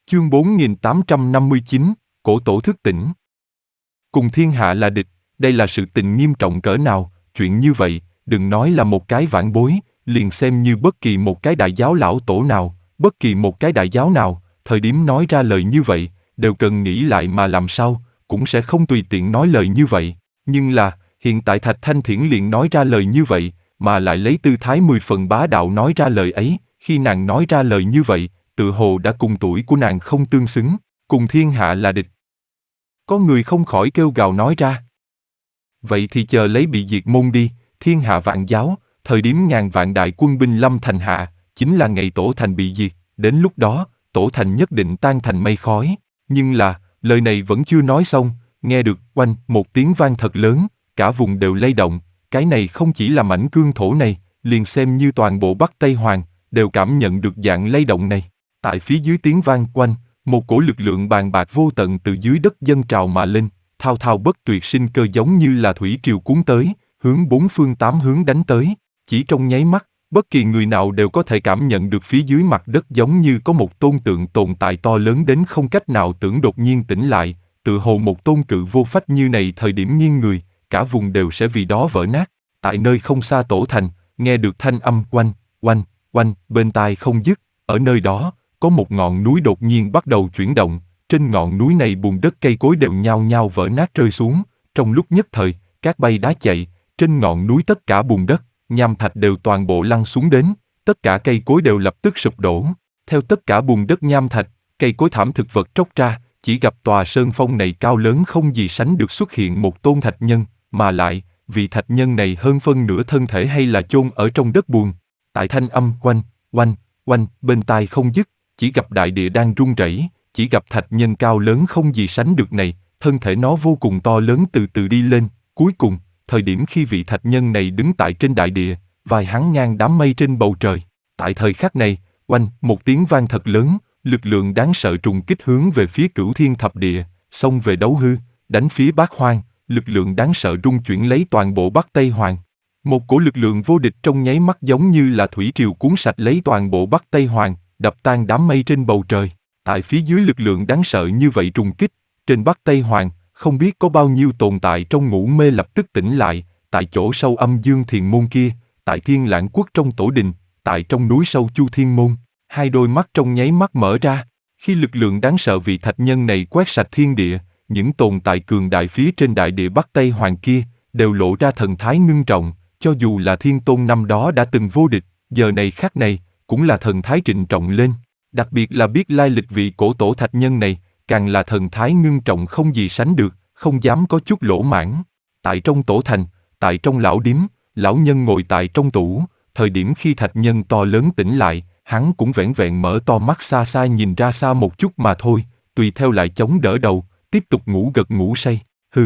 Chương 4859, Cổ Tổ thức tỉnh. Cùng thiên hạ là địch, đây là sự tình nghiêm trọng cỡ nào, chuyện như vậy, đừng nói là một cái vãn bối, liền xem như bất kỳ một cái đại giáo lão tổ nào, bất kỳ một cái đại giáo nào, thời điểm nói ra lời như vậy, đều cần nghĩ lại mà làm sao, cũng sẽ không tùy tiện nói lời như vậy. Nhưng là, hiện tại Thạch Thanh Thiển liền nói ra lời như vậy, mà lại lấy tư thái 10 phần bá đạo nói ra lời ấy, khi nàng nói ra lời như vậy, tự hồ đã cùng tuổi của nàng không tương xứng, cùng thiên hạ là địch. Có người không khỏi kêu gào nói ra. Vậy thì chờ lấy bị diệt môn đi, thiên hạ vạn giáo, thời điểm ngàn vạn đại quân binh lâm thành hạ, chính là ngày tổ thành bị diệt, đến lúc đó, tổ thành nhất định tan thành mây khói. Nhưng là, lời này vẫn chưa nói xong, nghe được oanh một tiếng vang thật lớn, cả vùng đều lay động, cái này không chỉ là mảnh cương thổ này, liền xem như toàn bộ Bắc Tây Hoàng, đều cảm nhận được dạng lay động này. Tại phía dưới tiếng vang oanh, một cổ lực lượng bàn bạc vô tận từ dưới đất dâng trào mà lên, thao thao bất tuyệt sinh cơ giống như là thủy triều cuốn tới, hướng bốn phương tám hướng đánh tới. Chỉ trong nháy mắt, bất kỳ người nào đều có thể cảm nhận được phía dưới mặt đất giống như có một tôn tượng tồn tại to lớn đến không cách nào tưởng đột nhiên tỉnh lại, tự hồ một tôn cự vô phách như này thời điểm nghiêng người, cả vùng đều sẽ vì đó vỡ nát. Tại nơi không xa tổ thành, nghe được thanh âm oanh, oanh, oanh, bên tai không dứt, ở nơi đó, có một ngọn núi đột nhiên bắt đầu chuyển động, trên ngọn núi này bùn đất cây cối đều nhao nhao vỡ nát rơi xuống, trong lúc nhất thời, cát bay đá chạy, trên ngọn núi tất cả bùn đất, nham thạch đều toàn bộ lăn xuống đến, tất cả cây cối đều lập tức sụp đổ, theo tất cả bùn đất nham thạch, cây cối thảm thực vật tróc ra, chỉ gặp tòa sơn phong này cao lớn không gì sánh được xuất hiện một tôn thạch nhân, mà lại, vị thạch nhân này hơn phân nửa thân thể hay là chôn ở trong đất bùn. Tại thanh âm oanh, oanh, oanh, bên tai không dứt, chỉ gặp đại địa đang rung rẩy, chỉ gặp thạch nhân cao lớn không gì sánh được này, thân thể nó vô cùng to lớn từ từ đi lên, cuối cùng, thời điểm khi vị thạch nhân này đứng tại trên đại địa, vai hắn ngang đám mây trên bầu trời. Tại thời khắc này, oanh, một tiếng vang thật lớn, lực lượng đáng sợ trùng kích hướng về phía Cửu Thiên Thập Địa, xông về Đấu Hư, đánh phía Bát Hoang, lực lượng đáng sợ rung chuyển lấy toàn bộ Bắc Tây Hoàng. Một cổ lực lượng vô địch trong nháy mắt giống như là thủy triều cuốn sạch lấy toàn bộ Bắc Tây Hoàng, đập tan đám mây trên bầu trời. Tại phía dưới lực lượng đáng sợ như vậy trùng kích, trên Bắc Tây Hoàng, không biết có bao nhiêu tồn tại trong ngủ mê lập tức tỉnh lại, tại chỗ sâu âm dương thiền môn kia, tại Thiên Lãng Quốc trong tổ đình, tại trong núi sâu Chu Thiên Môn, hai đôi mắt trong nháy mắt mở ra. Khi lực lượng đáng sợ vị thạch nhân này quét sạch thiên địa, những tồn tại cường đại phía trên đại địa Bắc Tây Hoàng kia, đều lộ ra thần thái ngưng trọng, cho dù là Thiên Tôn năm đó đã từng vô địch, giờ này khắc này, cũng là thần thái trịnh trọng lên. Đặc biệt là biết lai lịch vị cổ tổ thạch nhân này, càng là thần thái ngưng trọng không gì sánh được, không dám có chút lỗ mãng. Tại trong tổ thành, tại trong lão điếm, lão nhân ngồi tại trong tủ, thời điểm khi thạch nhân to lớn tỉnh lại, hắn cũng vẻn vẹn mở to mắt xa xa nhìn ra xa một chút mà thôi, tùy theo lại chống đỡ đầu, tiếp tục ngủ gật ngủ say, hư.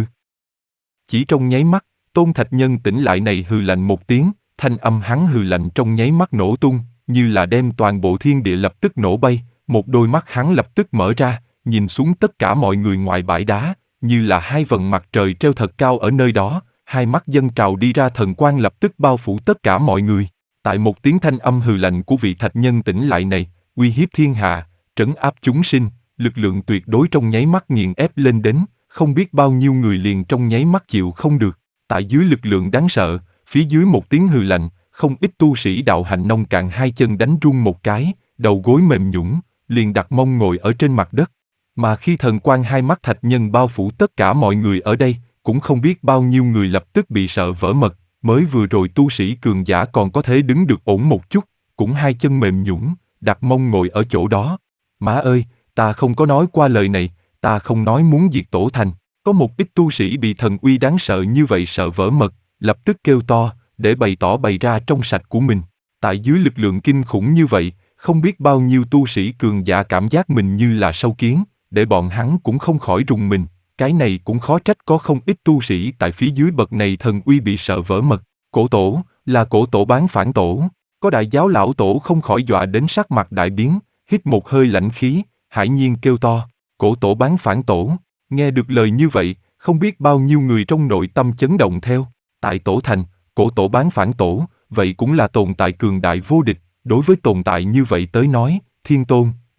Chỉ trong nháy mắt, tôn thạch nhân tỉnh lại này hừ lạnh một tiếng, thanh âm hắn hừ lạnh trong nháy mắt nổ tung, như là đem toàn bộ thiên địa lập tức nổ bay, một đôi mắt hắn lập tức mở ra, nhìn xuống tất cả mọi người ngoài bãi đá, như là hai vầng mặt trời treo thật cao ở nơi đó, hai mắt dâng trào đi ra thần quang lập tức bao phủ tất cả mọi người. Tại một tiếng thanh âm hừ lạnh của vị thạch nhân tỉnh lại này, uy hiếp thiên hạ, trấn áp chúng sinh, lực lượng tuyệt đối trong nháy mắt nghiền ép lên đến, không biết bao nhiêu người liền trong nháy mắt chịu không được. Tại dưới lực lượng đáng sợ, phía dưới một tiếng hừ lạnh, không ít tu sĩ đạo hạnh nông cạn hai chân đánh run một cái, đầu gối mềm nhũn, liền đặt mông ngồi ở trên mặt đất. Mà khi thần quang hai mắt thạch nhân bao phủ tất cả mọi người ở đây, cũng không biết bao nhiêu người lập tức bị sợ vỡ mật, mới vừa rồi tu sĩ cường giả còn có thể đứng được ổn một chút, cũng hai chân mềm nhũn, đặt mông ngồi ở chỗ đó. Má ơi, ta không có nói qua lời này, ta không nói muốn diệt tổ thành. Có một ít tu sĩ bị thần uy đáng sợ như vậy sợ vỡ mật, lập tức kêu to, để bày tỏ bày ra trong sạch của mình. Tại dưới lực lượng kinh khủng như vậy, không biết bao nhiêu tu sĩ cường giả cảm giác mình như là sâu kiến, để bọn hắn cũng không khỏi rùng mình. Cái này cũng khó trách có không ít tu sĩ tại phía dưới bậc này thần uy bị sợ vỡ mật. Cổ tổ, là cổ tổ bán phản tổ. Có đại giáo lão tổ không khỏi dọa đến sắc mặt đại biến, hít một hơi lãnh khí, hải nhiên kêu to, cổ tổ bán phản tổ. Nghe được lời như vậy, không biết bao nhiêu người trong nội tâm chấn động theo. Tại tổ thành, cổ tổ bán phản tổ, vậy cũng là tồn tại cường đại vô địch. Đối với tồn tại như vậy tới nói, Thiên Tôn,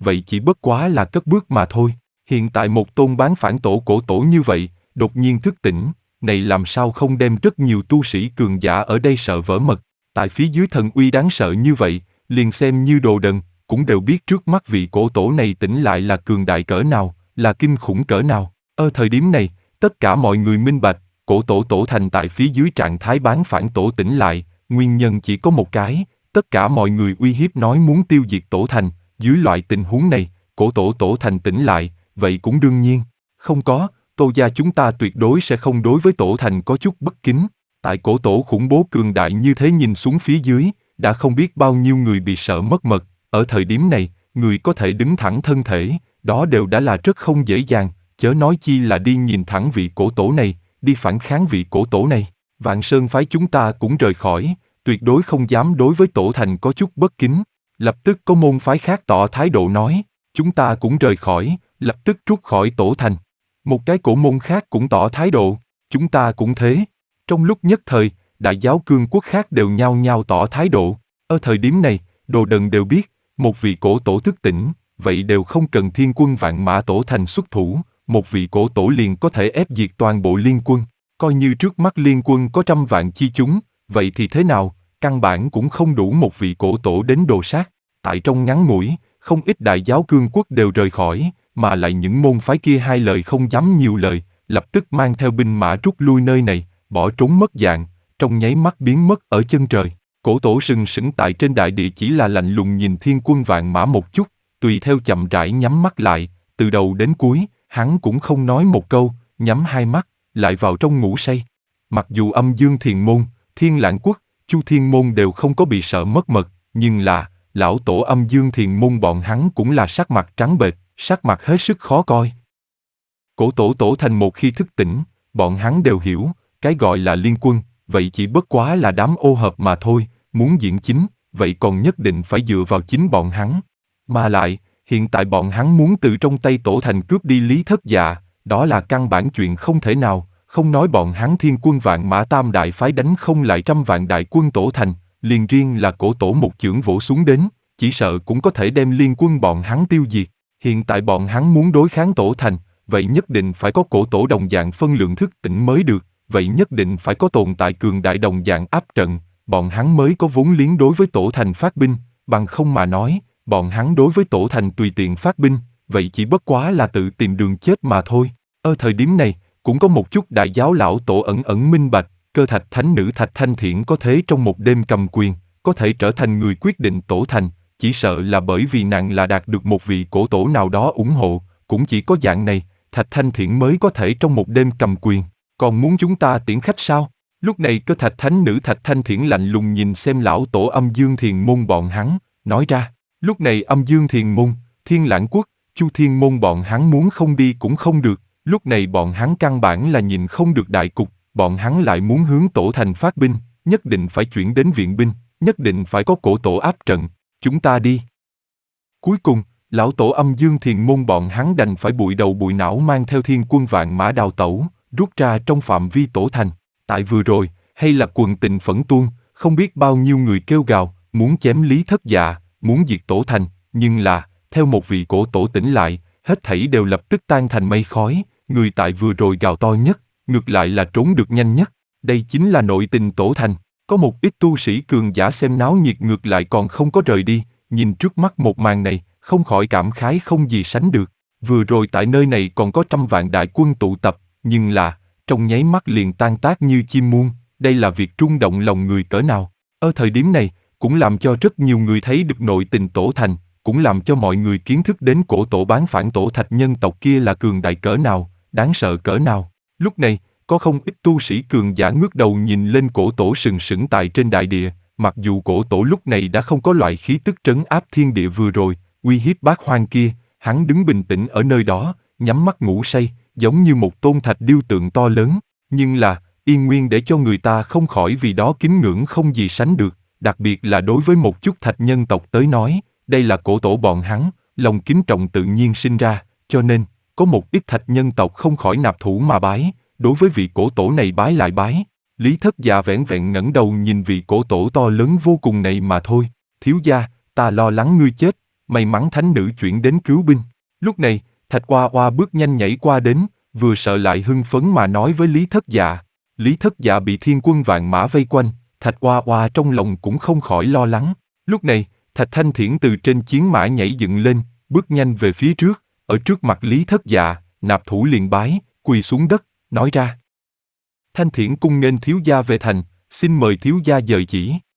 vậy chỉ bất quá là cất bước mà thôi. Hiện tại một tôn bán phản tổ cổ tổ như vậy, đột nhiên thức tỉnh, này làm sao không đem rất nhiều tu sĩ cường giả ở đây sợ vỡ mật. Tại phía dưới thần uy đáng sợ như vậy, liền xem như đồ đần, cũng đều biết trước mắt vị cổ tổ này tỉnh lại là cường đại cỡ nào, là kinh khủng cỡ nào. Ở thời điểm này, tất cả mọi người minh bạch, cổ tổ Tổ Thành tại phía dưới trạng thái bán phản tổ tỉnh lại, nguyên nhân chỉ có một cái, tất cả mọi người uy hiếp nói muốn tiêu diệt Tổ Thành, dưới loại tình huống này, cổ tổ Tổ Thành tỉnh lại, vậy cũng đương nhiên. Không có, Tô gia chúng ta tuyệt đối sẽ không đối với Tổ Thành có chút bất kính. Tại cổ tổ khủng bố cường đại như thế nhìn xuống phía dưới, đã không biết bao nhiêu người bị sợ mất mật. Ở thời điểm này, người có thể đứng thẳng thân thể, đó đều đã là rất không dễ dàng, chớ nói chi là đi nhìn thẳng vị cổ tổ này, đi phản kháng vị cổ tổ này. Vạn Sơn phái chúng ta cũng rời khỏi, tuyệt đối không dám đối với Tổ Thành có chút bất kính. Lập tức có môn phái khác tỏ thái độ nói, chúng ta cũng rời khỏi, lập tức rút khỏi Tổ Thành. Một cái cổ môn khác cũng tỏ thái độ, chúng ta cũng thế. Trong lúc nhất thời, đại giáo cương quốc khác đều nhao nhao tỏ thái độ. Ở thời điểm này, đồ đần đều biết, một vị cổ tổ thức tỉnh, vậy đều không cần thiên quân vạn mã Tổ Thành xuất thủ, một vị cổ tổ liền có thể ép diệt toàn bộ liên quân. Coi như trước mắt liên quân có trăm vạn chi chúng, vậy thì thế nào, căn bản cũng không đủ một vị cổ tổ đến đồ sát. Tại trong ngắn ngủi, không ít đại giáo cương quốc đều rời khỏi, mà lại những môn phái kia hai lời không dám nhiều lời, lập tức mang theo binh mã rút lui nơi này, bỏ trốn mất dạng, trong nháy mắt biến mất ở chân trời. Cổ tổ sừng sững tại trên đại địa chỉ là lạnh lùng nhìn thiên quân vạn mã một chút, tùy theo chậm rãi nhắm mắt lại, từ đầu đến cuối, hắn cũng không nói một câu, nhắm hai mắt, lại vào trong ngủ say. Mặc dù Âm Dương Thiền Môn, Thiên Lãng Quốc, Chu Thiên Môn đều không có bị sợ mất mật, nhưng là, lão tổ Âm Dương Thiền Môn bọn hắn cũng là sắc mặt trắng bệch, sắc mặt hết sức khó coi. Cổ tổ Tổ Thành một khi thức tỉnh, bọn hắn đều hiểu, cái gọi là liên quân, vậy chỉ bất quá là đám ô hợp mà thôi, muốn diễn chính, vậy còn nhất định phải dựa vào chính bọn hắn. Mà lại, hiện tại bọn hắn muốn từ trong tay Tổ Thành cướp đi Lý Thất Dạ, đó là căn bản chuyện không thể nào, không nói bọn hắn thiên quân vạn mã tam đại phái đánh không lại trăm vạn đại quân Tổ Thành, liền riêng là cổ tổ một chưởng vỗ xuống đến, chỉ sợ cũng có thể đem liên quân bọn hắn tiêu diệt. Hiện tại bọn hắn muốn đối kháng Tổ Thành, vậy nhất định phải có cổ tổ đồng dạng phân lượng thức tỉnh mới được, vậy nhất định phải có tồn tại cường đại đồng dạng áp trận, bọn hắn mới có vốn liếng đối với Tổ Thành phát binh, bằng không mà nói, bọn hắn đối với Tổ Thành tùy tiện phát binh, vậy chỉ bất quá là tự tìm đường chết mà thôi. Ở thời điểm này, cũng có một chút đại giáo lão tổ ẩn ẩn minh bạch, Cơ Thạch Thánh Nữ Thạch Thanh Thiển có thế trong một đêm cầm quyền, có thể trở thành người quyết định Tổ Thành, chỉ sợ là bởi vì nàng là đạt được một vị cổ tổ nào đó ủng hộ, cũng chỉ có dạng này, Thạch Thanh Thiển mới có thể trong một đêm cầm quyền. Còn muốn chúng ta tiễn khách sao? Lúc này Cơ Thạch Thánh Nữ Thạch Thanh Thiển lạnh lùng nhìn xem lão tổ Âm Dương Thiền Môn bọn hắn, nói ra. Lúc này Âm Dương Thiền Môn, Thiên Lãng Quốc, Chu Thiên Môn bọn hắn muốn không đi cũng không được, lúc này bọn hắn căn bản là nhìn không được đại cục, bọn hắn lại muốn hướng Tổ Thành phát binh, nhất định phải chuyển đến viện binh, nhất định phải có cổ tổ áp trận, chúng ta đi. Cuối cùng, lão tổ Âm Dương Thiền Môn bọn hắn đành phải bụi đầu bụi não mang theo thiên quân vạn mã đào tẩu, rút ra trong phạm vi Tổ Thành. Tại vừa rồi, hay là quần tình phẫn tuôn, không biết bao nhiêu người kêu gào, muốn chém Lý Thất Dạ, muốn diệt Tổ Thành, nhưng là, theo một vị cổ tổ tỉnh lại, hết thảy đều lập tức tan thành mây khói, người tại vừa rồi gào to nhất, ngược lại là trốn được nhanh nhất. Đây chính là nội tình Tổ Thành, có một ít tu sĩ cường giả xem náo nhiệt ngược lại còn không có rời đi, nhìn trước mắt một màn này, không khỏi cảm khái không gì sánh được. Vừa rồi tại nơi này còn có trăm vạn đại quân tụ tập, nhưng là, trong nháy mắt liền tan tác như chim muôn, đây là việc rung động lòng người cỡ nào. Ở thời điểm này, cũng làm cho rất nhiều người thấy được nội tình Tổ Thành, cũng làm cho mọi người kiến thức đến cổ tổ bán phản tổ thạch nhân tộc kia là cường đại cỡ nào, đáng sợ cỡ nào. Lúc này, có không ít tu sĩ cường giả ngước đầu nhìn lên cổ tổ sừng sững tại trên đại địa, mặc dù cổ tổ lúc này đã không có loại khí tức trấn áp thiên địa vừa rồi, uy hiếp bát hoang kia, hắn đứng bình tĩnh ở nơi đó, nhắm mắt ngủ say, giống như một tôn thạch điêu tượng to lớn, nhưng là, yên nguyên để cho người ta không khỏi vì đó kính ngưỡng không gì sánh được, đặc biệt là đối với một chút thạch nhân tộc tới nói, đây là cổ tổ bọn hắn, lòng kính trọng tự nhiên sinh ra, cho nên, có một ít thạch nhân tộc không khỏi nạp thủ mà bái, đối với vị cổ tổ này bái lại bái. Lý Thất Dạ vẻn vẹn ngẩng đầu nhìn vị cổ tổ to lớn vô cùng này mà thôi. Thiếu gia, ta lo lắng ngươi chết, may mắn thánh nữ chuyển đến cứu binh. Lúc này, Thạch Oa Oa bước nhanh nhảy qua đến, vừa sợ lại hưng phấn mà nói với Lý Thất Dạ. Lý Thất Dạ bị thiên quân vạn mã vây quanh, Thạch Oa Oa trong lòng cũng không khỏi lo lắng. Lúc này, Thạch Thanh Thiển từ trên chiến mã nhảy dựng lên, bước nhanh về phía trước, ở trước mặt Lý Thất Dạ, nạp thủ liền bái, quỳ xuống đất, nói ra. Thanh Thiển cung nghênh thiếu gia về thành, xin mời thiếu gia dời chỉ.